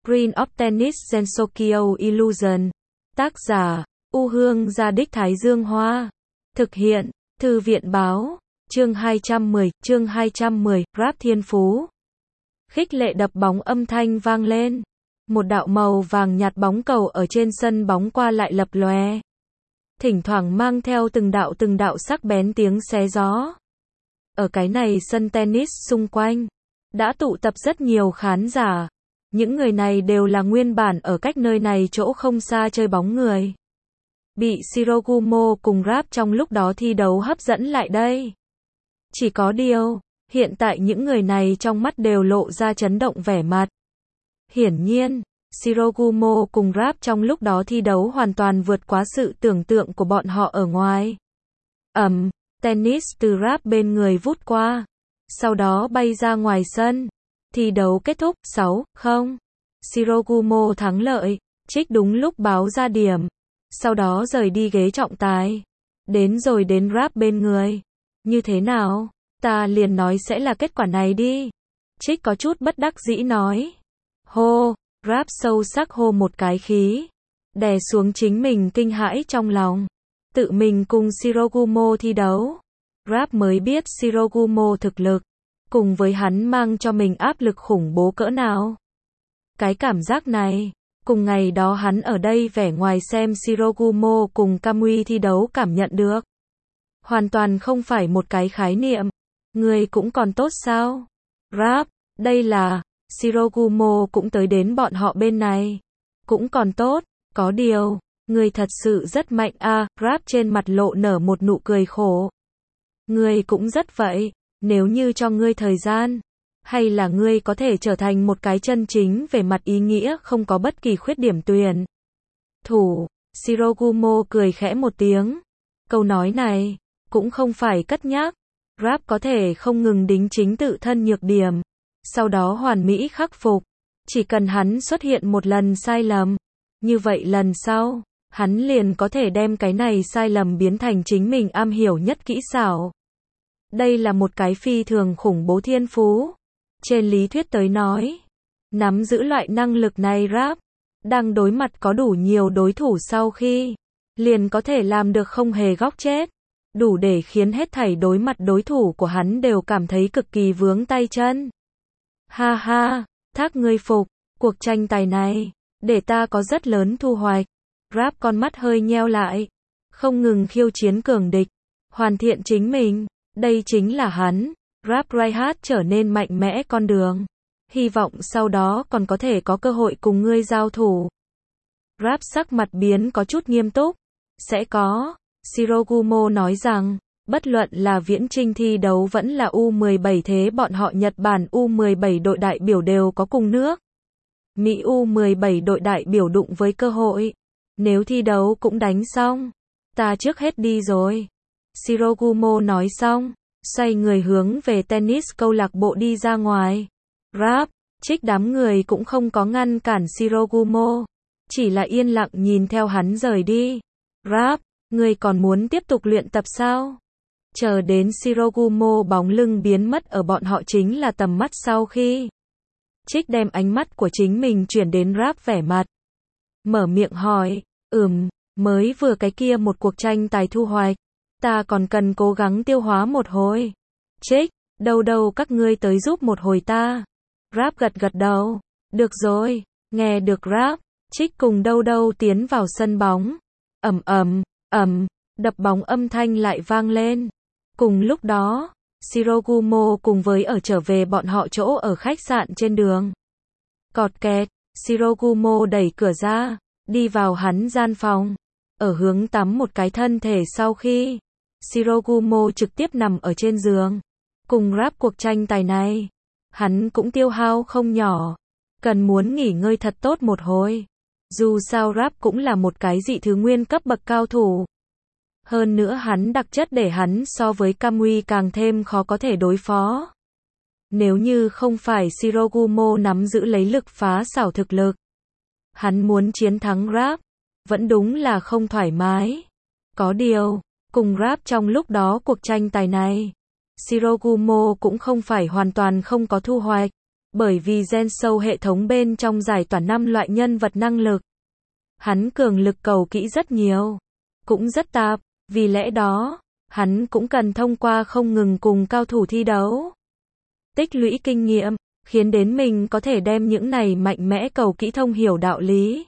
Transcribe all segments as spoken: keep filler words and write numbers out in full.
Queen of Tennis Gensokyo Illusion. Tác giả, U Hương Gia Đích Thái Dương Hoa. Thực hiện, Thư viện Báo. Chương hai trăm mười, chương hai trăm mười, Rap Thiên Phú. Khích lệ đập bóng âm thanh vang lên. Một đạo màu vàng nhạt bóng cầu ở trên sân bóng qua lại lập lòe. Thỉnh thoảng mang theo từng đạo từng đạo sắc bén tiếng xé gió. Ở cái này sân tennis xung quanh, đã tụ tập rất nhiều khán giả. Những người này đều là nguyên bản ở cách nơi này chỗ không xa chơi bóng người. Bị Shirogumo cùng Rap trong lúc đó thi đấu hấp dẫn lại đây. Chỉ có điều, hiện tại những người này trong mắt đều lộ ra chấn động vẻ mặt. Hiển nhiên, Shirogumo cùng Rap trong lúc đó thi đấu hoàn toàn vượt quá sự tưởng tượng của bọn họ ở ngoài. Ầm, tennis từ Rap bên người vút qua, sau đó bay ra ngoài sân. Thi đấu kết thúc, sáu không. Shirogumo thắng lợi, Trích đúng lúc báo ra điểm. Sau đó rời đi ghế trọng tài. Đến rồi đến Rap bên người. Như thế nào? Ta liền nói sẽ là kết quả này đi. Trích có chút bất đắc dĩ nói. Hô, Rap sâu sắc hô một cái khí. Đè xuống chính mình kinh hãi trong lòng. Tự mình cùng Shirogumo thi đấu. Rap mới biết Shirogumo thực lực. Cùng với hắn mang cho mình áp lực khủng bố cỡ nào. Cái cảm giác này, cùng ngày đó hắn ở đây vẻ ngoài xem Shirogumo cùng Kamui thi đấu cảm nhận được. Hoàn toàn không phải một cái khái niệm. Người cũng còn tốt sao? Rap, đây là, Shirogumo cũng tới đến bọn họ bên này. Cũng còn tốt, có điều, người thật sự rất mạnh a. À, Rap trên mặt lộ nở một nụ cười khổ. Người cũng rất vậy. Nếu như cho ngươi thời gian, hay là ngươi có thể trở thành một cái chân chính về mặt ý nghĩa không có bất kỳ khuyết điểm tuyển thủ. Shirogumo cười khẽ một tiếng. Câu nói này, cũng không phải cất nhắc. Rap có thể không ngừng đính chính tự thân nhược điểm, sau đó hoàn mỹ khắc phục. Chỉ cần hắn xuất hiện một lần sai lầm, như vậy lần sau, hắn liền có thể đem cái này sai lầm biến thành chính mình am hiểu nhất kỹ xảo. Đây là một cái phi thường khủng bố thiên phú. Trên lý thuyết tới nói, nắm giữ loại năng lực này Rap, đang đối mặt có đủ nhiều đối thủ sau khi, liền có thể làm được không hề góc chết. Đủ để khiến hết thảy đối mặt đối thủ của hắn đều cảm thấy cực kỳ vướng tay chân. Ha ha, thác ngươi phục, cuộc tranh tài này, để ta có rất lớn thu hoạch. Rap con mắt hơi nheo lại, không ngừng khiêu chiến cường địch, hoàn thiện chính mình. Đây chính là hắn, Rap Raihat trở nên mạnh mẽ con đường. Hy vọng sau đó còn có thể có cơ hội cùng ngươi giao thủ. Rap sắc mặt biến có chút nghiêm túc. Sẽ có. Shirogumo nói rằng, bất luận là viễn trinh thi đấu vẫn là U mười bảy thế bọn họ Nhật Bản U mười bảy đội đại biểu đều có cùng nước. Mỹ U mười bảy đội đại biểu đụng với cơ hội. Nếu thi đấu cũng đánh xong, ta trước hết đi rồi. Shirogumo nói xong, xoay người hướng về tennis câu lạc bộ đi ra ngoài. Rap, Trích đám người cũng không có ngăn cản Shirogumo, chỉ là yên lặng nhìn theo hắn rời đi. Rap, người còn muốn tiếp tục luyện tập sao? Chờ đến Shirogumo bóng lưng biến mất ở bọn họ chính là tầm mắt sau khi. Trích đem ánh mắt của chính mình chuyển đến Rap vẻ mặt. Mở miệng hỏi, ừm, mới vừa cái kia một cuộc tranh tài thu hoạch. Ta còn cần cố gắng tiêu hóa một hồi. Trích, đâu đâu các ngươi tới giúp một hồi ta. Rap gật gật đầu. Được rồi, nghe được Rap, Trích cùng đâu đâu tiến vào sân bóng. Ầm ầm, ầm, đập bóng âm thanh lại vang lên. Cùng lúc đó, Shirogumo cùng với ở trở về bọn họ chỗ ở khách sạn trên đường. Cọt kẹt, Shirogumo đẩy cửa ra, đi vào hắn gian phòng. Ở hướng tắm một cái thân thể sau khi, Shirogumo trực tiếp nằm ở trên giường. Cùng Rap cuộc tranh tài này, hắn cũng tiêu hao không nhỏ. Cần muốn nghỉ ngơi thật tốt một hồi. Dù sao Rap cũng là một cái dị thứ nguyên cấp bậc cao thủ. Hơn nữa hắn đặc chất để hắn so với Kamui càng thêm khó có thể đối phó. Nếu như không phải Shirogumo nắm giữ lấy lực phá xảo thực lực, hắn muốn chiến thắng Rap, vẫn đúng là không thoải mái. Có điều, cùng Rap trong lúc đó cuộc tranh tài này, Shirogumo cũng không phải hoàn toàn không có thu hoạch. Bởi vì gen sâu hệ thống bên trong giải tỏa năm loại nhân vật năng lực. Hắn cường lực cầu kỹ rất nhiều, cũng rất tạp, vì lẽ đó, hắn cũng cần thông qua không ngừng cùng cao thủ thi đấu. Tích lũy kinh nghiệm, khiến đến mình có thể đem những này mạnh mẽ cầu kỹ thông hiểu đạo lý.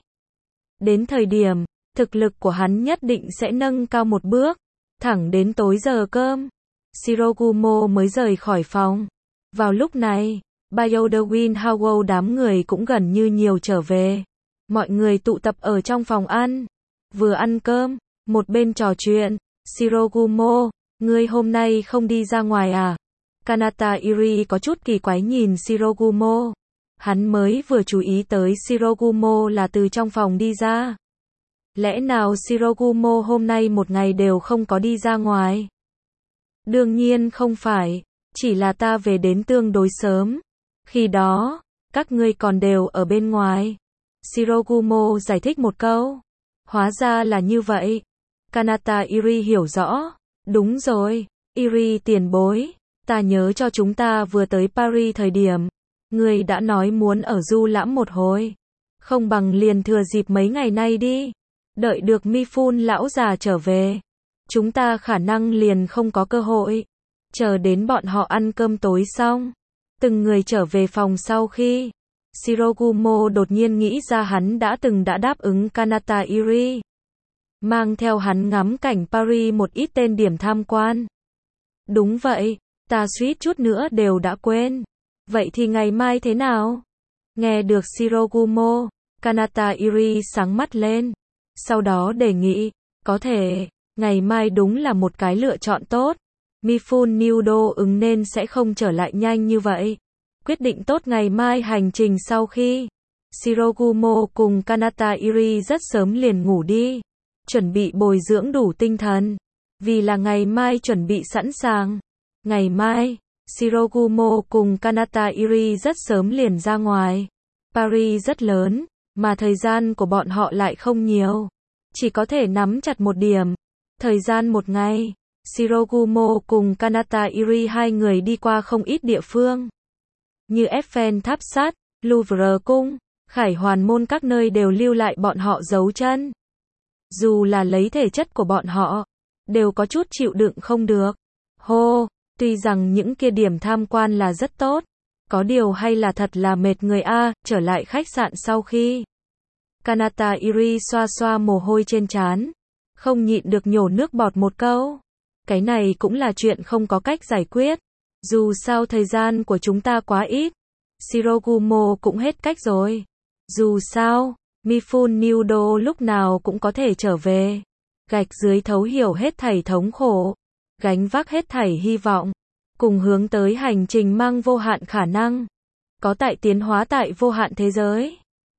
Đến thời điểm, thực lực của hắn nhất định sẽ nâng cao một bước, thẳng đến tối giờ cơm. Shirogumo mới rời khỏi phòng. Vào lúc này, Bioderwin Howell đám người cũng gần như nhiều trở về. Mọi người tụ tập ở trong phòng ăn. Vừa ăn cơm, một bên trò chuyện. Shirogumo, ngươi hôm nay không đi ra ngoài à? Kanata Iri có chút kỳ quái nhìn Shirogumo. Hắn mới vừa chú ý tới Shirogumo là từ trong phòng đi ra. Lẽ nào Shirogumo hôm nay một ngày đều không có đi ra ngoài? Đương nhiên không phải, chỉ là ta về đến tương đối sớm. Khi đó, các ngươi còn đều ở bên ngoài. Shirogumo giải thích một câu. Hóa ra là như vậy. Kanata Iri hiểu rõ. Đúng rồi, Iri tiền bối. Ta nhớ cho chúng ta vừa tới Paris thời điểm. Ngươi đã nói muốn ở du lãm một hồi. Không bằng liền thừa dịp mấy ngày nay đi. Đợi được Mifun lão già trở về. Chúng ta khả năng liền không có cơ hội. Chờ đến bọn họ ăn cơm tối xong. Từng người trở về phòng sau khi. Shirogumo đột nhiên nghĩ ra hắn đã từng đã đáp ứng Kanata Iri. Mang theo hắn ngắm cảnh Paris một ít tên điểm tham quan. Đúng vậy, ta suýt chút nữa đều đã quên. Vậy thì ngày mai thế nào? Nghe được Shirogumo, Kanata Iri sáng mắt lên. Sau đó đề nghị, có thể, ngày mai đúng là một cái lựa chọn tốt. Mifun Nudo ứng nên sẽ không trở lại nhanh như vậy. Quyết định tốt ngày mai hành trình sau khi. Shirogumo cùng Kanata Iri rất sớm liền ngủ đi. Chuẩn bị bồi dưỡng đủ tinh thần. Vì là ngày mai chuẩn bị sẵn sàng. Ngày mai, Shirogumo cùng Kanata Iri rất sớm liền ra ngoài. Paris rất lớn, mà thời gian của bọn họ lại không nhiều. Chỉ có thể nắm chặt một điểm. Thời gian một ngày, Shirogumo cùng Kanata Iri hai người đi qua không ít địa phương. Như Eiffel tháp sắt, Louvre cung, Khải Hoàn môn các nơi đều lưu lại bọn họ dấu chân. Dù là lấy thể chất của bọn họ, đều có chút chịu đựng không được. Hô, tuy rằng những kia điểm tham quan là rất tốt, có điều hay là thật là mệt người a. Trở lại khách sạn sau khi. Kanata Iri xoa xoa mồ hôi trên trán, không nhịn được nhổ nước bọt một câu. Cái này cũng là chuyện không có cách giải quyết. Dù sao thời gian của chúng ta quá ít. Shirogumo cũng hết cách rồi. Dù sao, Mifun Nudo lúc nào cũng có thể trở về. Gạch dưới thấu hiểu hết thảy thống khổ. Gánh vác hết thảy hy vọng. Cùng hướng tới hành trình mang vô hạn khả năng. Có tại tiến hóa tại vô hạn thế giới.